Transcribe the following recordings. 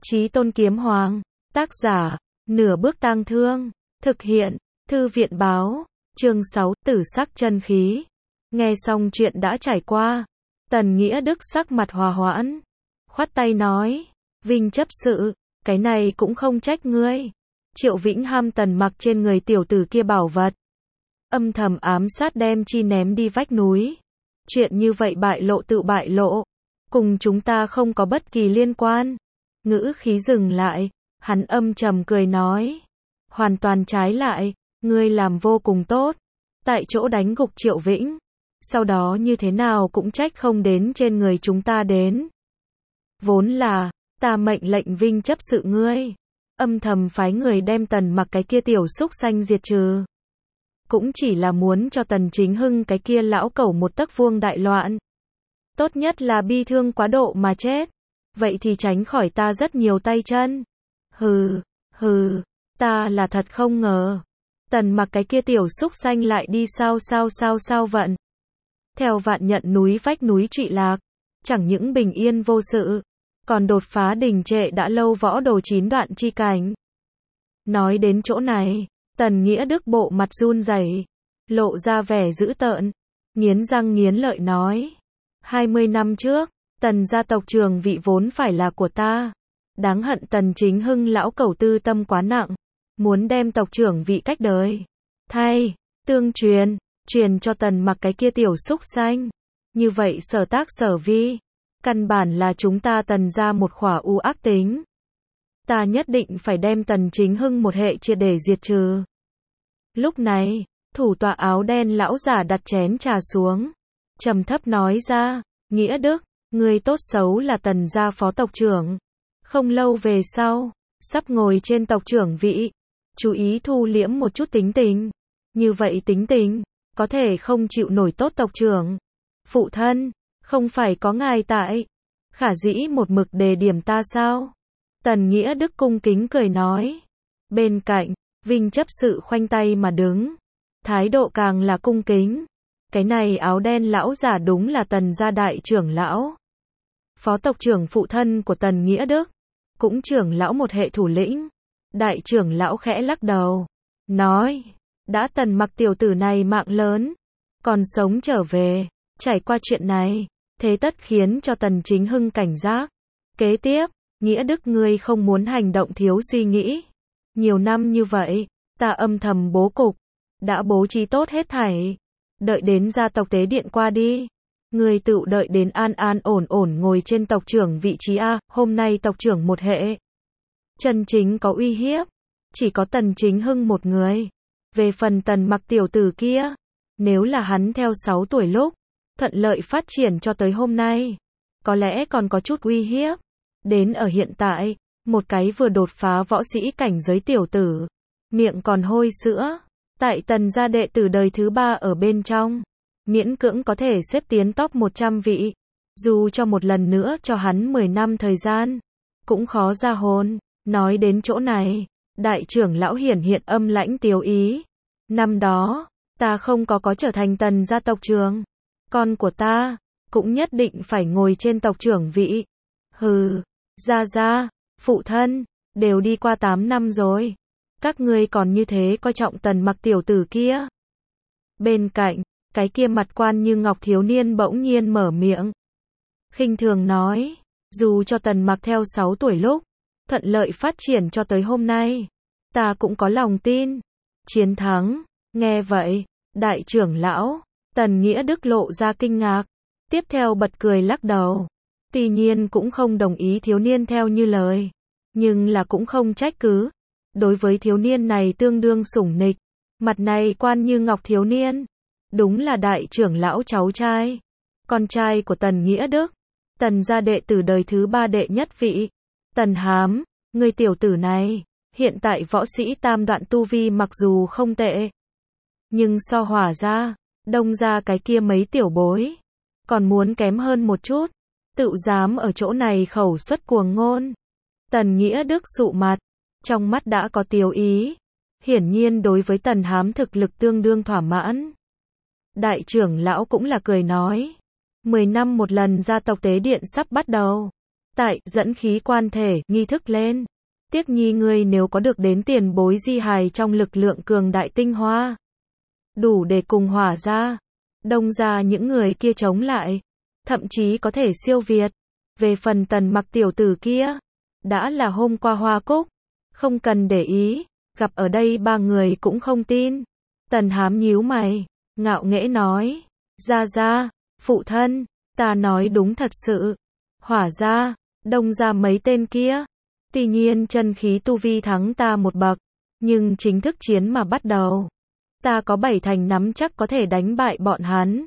Chí Tôn Kiếm Hoàng, tác giả, Nửa Bước Tang Thương, thực hiện, Thư viện Báo, chương 6, Tử Sắc Chân Khí. Nghe xong chuyện đã trải qua, Tần Nghĩa Đức sắc mặt hòa hoãn, khoát tay nói, Vinh chấp sự, cái này cũng không trách ngươi. Triệu Vĩnh ham Tần Mặc trên người tiểu tử kia bảo vật, âm thầm ám sát đem chi ném đi vách núi. Chuyện như vậy bại lộ tự bại lộ, cùng chúng ta không có bất kỳ liên quan. Ngữ khí dừng lại, hắn âm trầm cười nói, hoàn toàn trái lại, ngươi làm vô cùng tốt, tại chỗ đánh gục Triệu Vĩnh, sau đó như thế nào cũng trách không đến trên người chúng ta đến. Vốn là, ta mệnh lệnh Vinh chấp sự ngươi, âm thầm phái người đem Tần Mặc cái kia tiểu xúc xanh diệt trừ. Cũng chỉ là muốn cho Tần Chính Hưng cái kia lão cẩu một tấc vuông đại loạn. Tốt nhất là bi thương quá độ mà chết. Vậy thì tránh khỏi ta rất nhiều tay chân. Hừ, ta là thật không ngờ. Tần Mặc cái kia tiểu xúc xanh lại đi sao vận. Theo vạn nhận núi vách núi trụy lạc, chẳng những bình yên vô sự, còn đột phá đình trệ đã lâu võ đồ 9 đoạn chi cảnh. Nói đến chỗ này, Tần Nghĩa Đức bộ mặt run rẩy, lộ ra vẻ dữ tợn, nghiến răng nghiến lợi nói, 20 năm trước, Tần gia tộc trưởng vị vốn phải là của ta. Đáng hận Tần Chính Hưng lão cẩu tư tâm quá nặng, muốn đem tộc trưởng vị cách đời thay, tương truyền cho Tần Mặc cái kia tiểu xúc xanh. Như vậy sở tác sở vi, căn bản là chúng ta Tần gia một khỏa u ác tính. Ta nhất định phải đem Tần Chính Hưng một hệ triệt để diệt trừ. Lúc này, thủ tọa áo đen lão giả đặt chén trà xuống, trầm thấp nói ra, Nghĩa Đức, ngươi tốt xấu là Tần gia phó tộc trưởng, không lâu về sau, sắp ngồi trên tộc trưởng vị, chú ý thu liễm một chút tính tình. Như vậy tính tình, có thể không chịu nổi tốt tộc trưởng. Phụ thân, không phải có ngài tại, khả dĩ một mực đề điểm ta sao? Tần Nghĩa Đức cung kính cười nói. Bên cạnh, Vinh chấp sự khoanh tay mà đứng, thái độ càng là cung kính. Cái này áo đen lão giả đúng là Tần gia đại trưởng lão, phó tộc trưởng phụ thân của Tần Nghĩa Đức, cũng trưởng lão một hệ thủ lĩnh. Đại trưởng lão khẽ lắc đầu, nói, đã Tần Mặc tiểu tử này mạng lớn, còn sống trở về, trải qua chuyện này, thế tất khiến cho Tần Chính Hưng cảnh giác. Kế tiếp, Nghĩa Đức ngươi không muốn hành động thiếu suy nghĩ. Nhiều năm như vậy, ta âm thầm bố cục, đã bố trí tốt hết thảy. Đợi đến gia tộc tế điện qua đi, người tự đợi đến an ổn ngồi trên tộc trưởng vị trí A. Hôm nay tộc trưởng một hệ chân chính có uy hiếp, chỉ có Tần Chính Hưng một người. Về phần Tần Mặc tiểu tử kia, nếu là hắn theo 6 tuổi lúc thuận lợi phát triển cho tới hôm nay, có lẽ còn có chút uy hiếp. Đến ở hiện tại, một cái vừa đột phá võ sĩ cảnh giới tiểu tử, miệng còn hôi sữa, tại Tần gia đệ tử đời thứ 3 ở bên trong, miễn cưỡng có thể xếp tiến top 100 vị. Dù cho một lần nữa cho hắn 10 năm thời gian, cũng khó ra hồn. Nói đến chỗ này, đại trưởng lão hiển hiện âm lãnh tiếu ý. Năm đó, ta không có trở thành Tần gia tộc trưởng, con của ta cũng nhất định phải ngồi trên tộc trưởng vị. Gia, phụ thân, đều đi qua 8 năm rồi, các ngươi còn như thế coi trọng Tần Mặc tiểu tử kia. Bên cạnh, cái kia mặt quan như ngọc thiếu niên bỗng nhiên mở miệng, khinh thường nói, dù cho Tần Mặc theo 6 tuổi lúc thuận lợi phát triển cho tới hôm nay, ta cũng có lòng tin chiến thắng. Nghe vậy, đại trưởng lão Tần Nghĩa Đức lộ ra kinh ngạc, tiếp theo bật cười lắc đầu. Tuy nhiên cũng không đồng ý thiếu niên theo như lời, nhưng là cũng không trách cứ. Đối với thiếu niên này tương đương sủng nịch, mặt này quan như ngọc thiếu niên, đúng là đại trưởng lão cháu trai, con trai của Tần Nghĩa Đức, Tần gia đệ tử đời thứ 3 đệ nhất vị. Tần Hám, người tiểu tử này, hiện tại võ sĩ tam đoạn tu vi mặc dù không tệ, nhưng so Hỏa gia, Đông gia cái kia mấy tiểu bối, còn muốn kém hơn một chút. Tự dám ở chỗ này khẩu xuất cuồng ngôn. Tần Nghĩa Đức sụ mặt, trong mắt đã có tiêu ý, hiển nhiên đối với Tần Hám thực lực tương đương thỏa mãn. Đại trưởng lão cũng là cười nói, 10 năm một lần gia tộc tế điện sắp bắt đầu, tại dẫn khí quan thể, nghi thức lên. Tiếc nhi ngươi nếu có được đến tiền bối di hài trong lực lượng cường đại tinh hoa, đủ để cùng Hỏa gia, Đông gia những người kia chống lại, thậm chí có thể siêu việt. Về phần Tần Mặc tiểu tử kia, đã là hôm qua Hoa Cúc, không cần để ý, gặp ở đây ba người cũng không tin. Tần Hám nhíu mày, ngạo nghễ nói, gia, phụ thân, ta nói đúng thật sự. Hỏa gia, Đông gia mấy tên kia, tuy nhiên chân khí tu vi thắng ta một bậc, nhưng chính thức chiến mà bắt đầu, ta có 7 thành nắm chắc có thể đánh bại bọn hắn.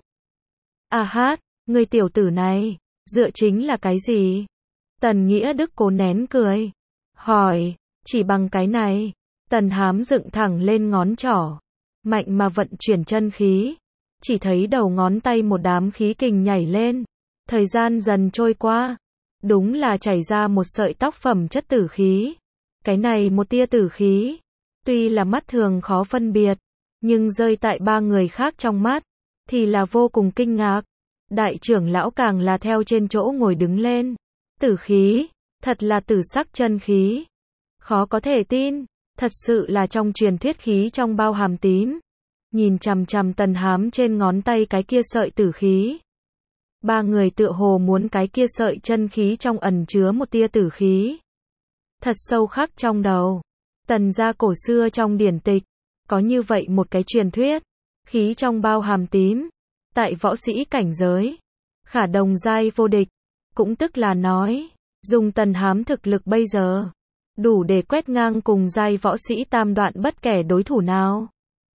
A hát, người tiểu tử này, dựa chính là cái gì? Tần Nghĩa Đức cố nén cười, hỏi, chỉ bằng cái này. Tần Hám dựng thẳng lên ngón trỏ, mạnh mà vận chuyển chân khí, chỉ thấy đầu ngón tay một đám khí kình nhảy lên. Thời gian dần trôi qua, đúng là chảy ra một sợi tóc phẩm chất tử khí. Cái này một tia tử khí, tuy là mắt thường khó phân biệt, nhưng rơi tại ba người khác trong mắt, thì là vô cùng kinh ngạc. Đại trưởng lão càng là theo trên chỗ ngồi đứng lên. Tử khí, thật là tử sắc chân khí. Khó có thể tin, thật sự là trong truyền thuyết khí trong bao hàm tím. Nhìn chằm chằm Tần Hám trên ngón tay cái kia sợi tử khí. Ba người tựa hồ muốn cái kia sợi chân khí trong ẩn chứa một tia tử khí. Thật sâu khắc trong đầu. Tần gia cổ xưa trong điển tịch, có như vậy một cái truyền thuyết. Khí trong bao hàm tím. Tại võ sĩ cảnh giới, khả đồng giai vô địch. Cũng tức là nói, dùng Tần Hám thực lực bây giờ, đủ để quét ngang cùng giai võ sĩ tam đoạn bất kể đối thủ nào.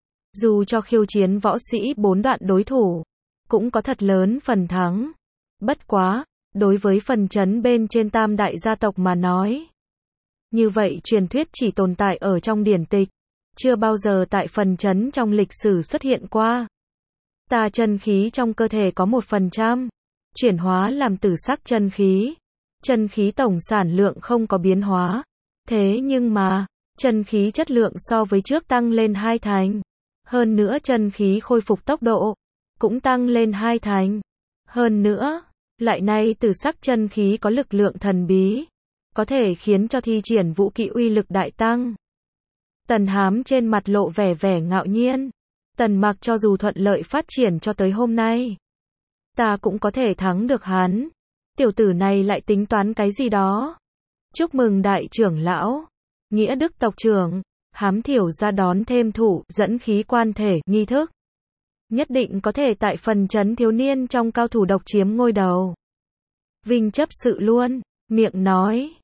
Dù cho khiêu chiến võ sĩ 4 đoạn đối thủ, cũng có thật lớn phần thắng. Bất quá, đối với phần chấn bên trên tam đại gia tộc mà nói, như vậy truyền thuyết chỉ tồn tại ở trong điển tịch, chưa bao giờ tại phần chấn trong lịch sử xuất hiện qua. Ta chân khí trong cơ thể có 1%, chuyển hóa làm tử sắc chân khí. Chân khí tổng sản lượng không có biến hóa. Thế nhưng mà, chân khí chất lượng so với trước tăng lên 2 thành. Hơn nữa chân khí khôi phục tốc độ, cũng tăng lên 2 thành. Hơn nữa, lại nay tử sắc chân khí có lực lượng thần bí, có thể khiến cho thi triển vũ kỹ uy lực đại tăng. Tần Hám trên mặt lộ vẻ ngạo nhiên. Tần Mặc cho dù thuận lợi phát triển cho tới hôm nay, ta cũng có thể thắng được hắn. Tiểu tử này lại tính toán cái gì đó. Chúc mừng đại trưởng lão, Nghĩa Đức tộc trưởng, Hám Thiểu ra đón thêm thủ dẫn khí quan thể nghi thức. Nhất định có thể tại phần chấn thiếu niên trong cao thủ độc chiếm ngôi đầu. Vinh chấp sự luôn, miệng nói,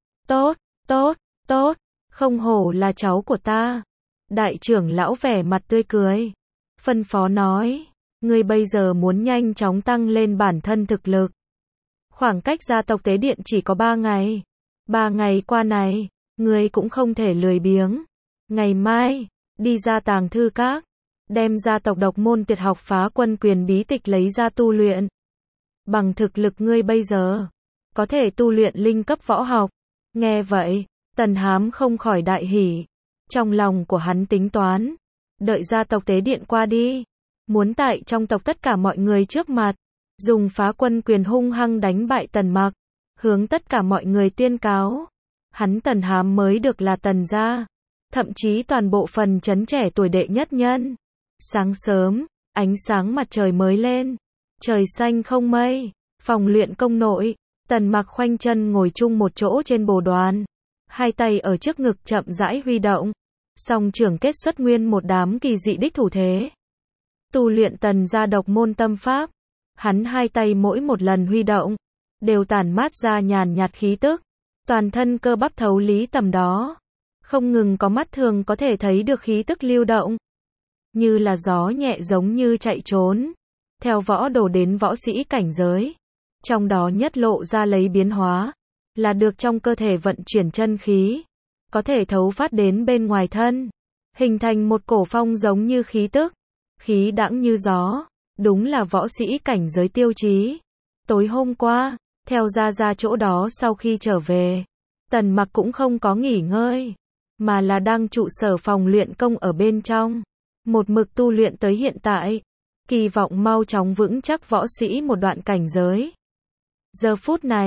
tốt, không hổ là cháu của ta. Đại trưởng lão vẻ mặt tươi cười, phân phó nói, ngươi bây giờ muốn nhanh chóng tăng lên bản thân thực lực. Khoảng cách gia tộc tế điện chỉ có 3 ngày. 3 ngày qua này, ngươi cũng không thể lười biếng. Ngày mai, đi ra tàng thư các, đem gia tộc độc môn tuyệt học phá quân quyền bí tịch lấy ra tu luyện. Bằng thực lực ngươi bây giờ, có thể tu luyện linh cấp võ học. Nghe vậy, Tần Hám không khỏi đại hỉ. Trong lòng của hắn tính toán, đợi gia tộc tế điện qua đi, muốn tại trong tộc tất cả mọi người trước mặt, dùng phá quân quyền hung hăng đánh bại Tần Mặc, hướng tất cả mọi người tuyên cáo, hắn Tần Hám mới được là Tần gia, thậm chí toàn bộ phần chấn trẻ tuổi đệ nhất nhân. Sáng sớm, ánh sáng mặt trời mới lên, trời xanh không mây, phòng luyện công nội, Tần Mặc khoanh chân ngồi chung một chỗ trên bồ đoàn, hai tay ở trước ngực chậm rãi huy động, song trưởng kết xuất nguyên một đám kỳ dị đích thủ thế. Tu luyện Tần gia độc môn tâm pháp, hắn hai tay mỗi một lần huy động, đều tản mát ra nhàn nhạt khí tức, toàn thân cơ bắp thấu lý tầm đó, không ngừng có mắt thường có thể thấy được khí tức lưu động, như là gió nhẹ giống như chạy trốn. Theo võ đồ đến võ sĩ cảnh giới, trong đó nhất lộ ra lấy biến hóa, là được trong cơ thể vận chuyển chân khí, có thể thấu phát đến bên ngoài thân, hình thành một cổ phong giống như khí tức, khí đãng như gió, đúng là võ sĩ cảnh giới tiêu chí. Tối hôm qua, theo ra chỗ đó sau khi trở về, Tần Mặc cũng không có nghỉ ngơi, mà là đang trụ sở phòng luyện công ở bên trong, một mực tu luyện tới hiện tại, kỳ vọng mau chóng vững chắc võ sĩ một đoạn cảnh giới. Giờ phút này,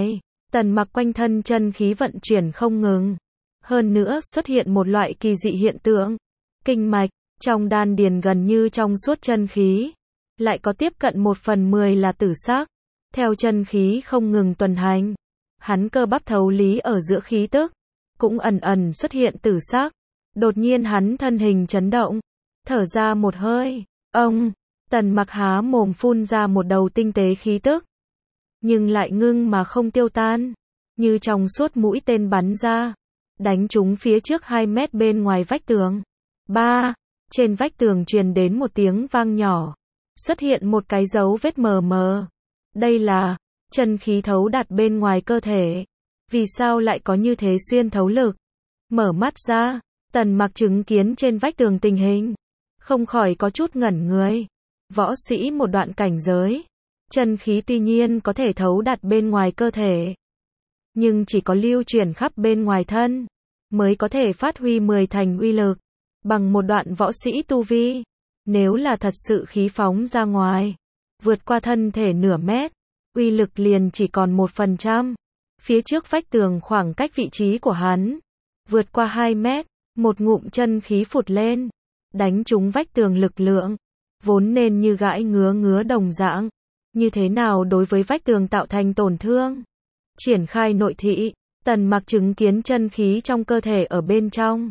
Tần Mặc quanh thân chân khí vận chuyển không ngừng. Hơn nữa xuất hiện một loại kỳ dị hiện tượng. Kinh mạch, trong đan điền gần như trong suốt chân khí. Lại có tiếp cận 1/10 là tử sắc. Theo chân khí không ngừng tuần hành. Hắn cơ bắp thấu lý ở giữa khí tức. Cũng ẩn ẩn xuất hiện tử sắc. Đột nhiên hắn thân hình chấn động. Thở ra một hơi. Ông, Tần Mặc há mồm phun ra một đầu tinh tế khí tức. Nhưng lại ngưng mà không tiêu tan. Như trong suốt mũi tên bắn ra. Đánh trúng phía trước 2 mét bên ngoài vách tường. Trên vách tường truyền đến một tiếng vang nhỏ. Xuất hiện một cái dấu vết mờ mờ. Đây là chân khí thấu đạt bên ngoài cơ thể. Vì sao lại có như thế xuyên thấu lực? Mở mắt ra, Tần Mặc chứng kiến trên vách tường tình hình. Không khỏi có chút ngẩn người. Võ sĩ một đoạn cảnh giới. Chân khí tuy nhiên có thể thấu đạt bên ngoài cơ thể. Nhưng chỉ có lưu chuyển khắp bên ngoài thân. Mới có thể phát huy 10 thành uy lực. Bằng một đoạn võ sĩ tu vi. Nếu là thật sự khí phóng ra ngoài. Vượt qua thân thể nửa mét. Uy lực liền chỉ còn 1%. Phía trước vách tường khoảng cách vị trí của hắn. Vượt qua 2 mét. Một ngụm chân khí phụt lên. Đánh trúng vách tường lực lượng. Vốn nên như gãi ngứa đồng dạng. Như thế nào đối với vách tường tạo thành tổn thương? Triển khai nội thị. Tần Mặc chứng kiến chân khí trong cơ thể ở bên trong.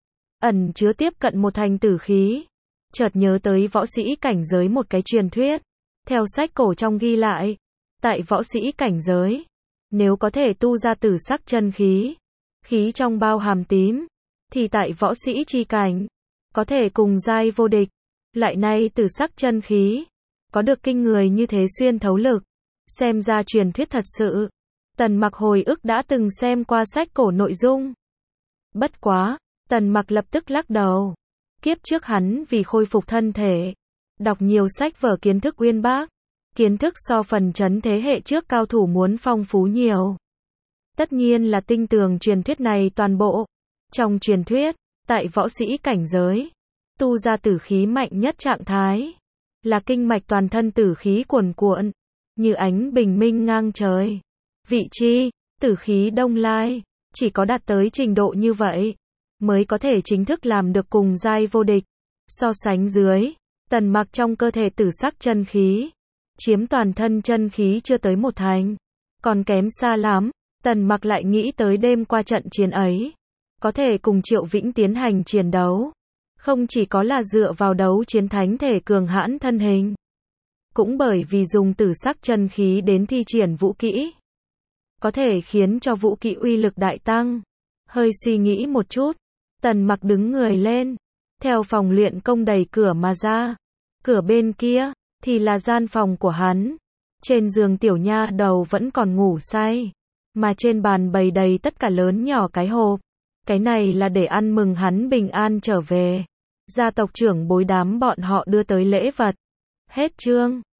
Ẩn chứa tiếp cận 1 thành tử khí. Chợt nhớ tới võ sĩ cảnh giới một cái truyền thuyết. Theo sách cổ trong ghi lại. Tại võ sĩ cảnh giới. Nếu có thể tu ra tử sắc chân khí. Khí trong bao hàm tím. Thì tại võ sĩ chi cảnh. Có thể cùng giai vô địch. Lại nay tử sắc chân khí. Có được kinh người như thế xuyên thấu lực. Xem ra truyền thuyết thật sự. Tần Mặc hồi ức đã từng xem qua sách cổ nội dung. Bất quá, Tần Mặc lập tức lắc đầu. Kiếp trước hắn vì khôi phục thân thể. Đọc nhiều sách vở kiến thức uyên bác. Kiến thức so phần chấn thế hệ trước cao thủ muốn phong phú nhiều. Tất nhiên là tinh tường truyền thuyết này toàn bộ. Trong truyền thuyết, tại võ sĩ cảnh giới. Tu ra tử khí mạnh nhất trạng thái. Là kinh mạch toàn thân tử khí cuồn cuộn. Như ánh bình minh ngang trời. Vị chi, tử khí đông lai. Chỉ có đạt tới trình độ như vậy. Mới có thể chính thức làm được cùng giai vô địch. So sánh dưới. Tần Mặc trong cơ thể tử sắc chân khí. Chiếm toàn thân chân khí chưa tới 1 thành. Còn kém xa lắm. Tần Mặc lại nghĩ tới đêm qua trận chiến ấy. Có thể cùng Triệu Vĩnh tiến hành chiến đấu. Không chỉ có là dựa vào đấu chiến thánh thể cường hãn thân hình. Cũng bởi vì dùng tử sắc chân khí đến thi triển vũ kỹ. Có thể khiến cho vũ kỹ uy lực đại tăng. Hơi suy nghĩ một chút. Tần Mặc đứng người lên. Theo phòng luyện công đẩy cửa mà ra. Cửa bên kia. Thì là gian phòng của hắn. Trên giường tiểu nha đầu vẫn còn ngủ say. Mà trên bàn bày đầy tất cả lớn nhỏ cái hộp. Cái này là để ăn mừng hắn bình an trở về. Gia tộc trưởng bối đám bọn họ đưa tới lễ vật. Hết chương.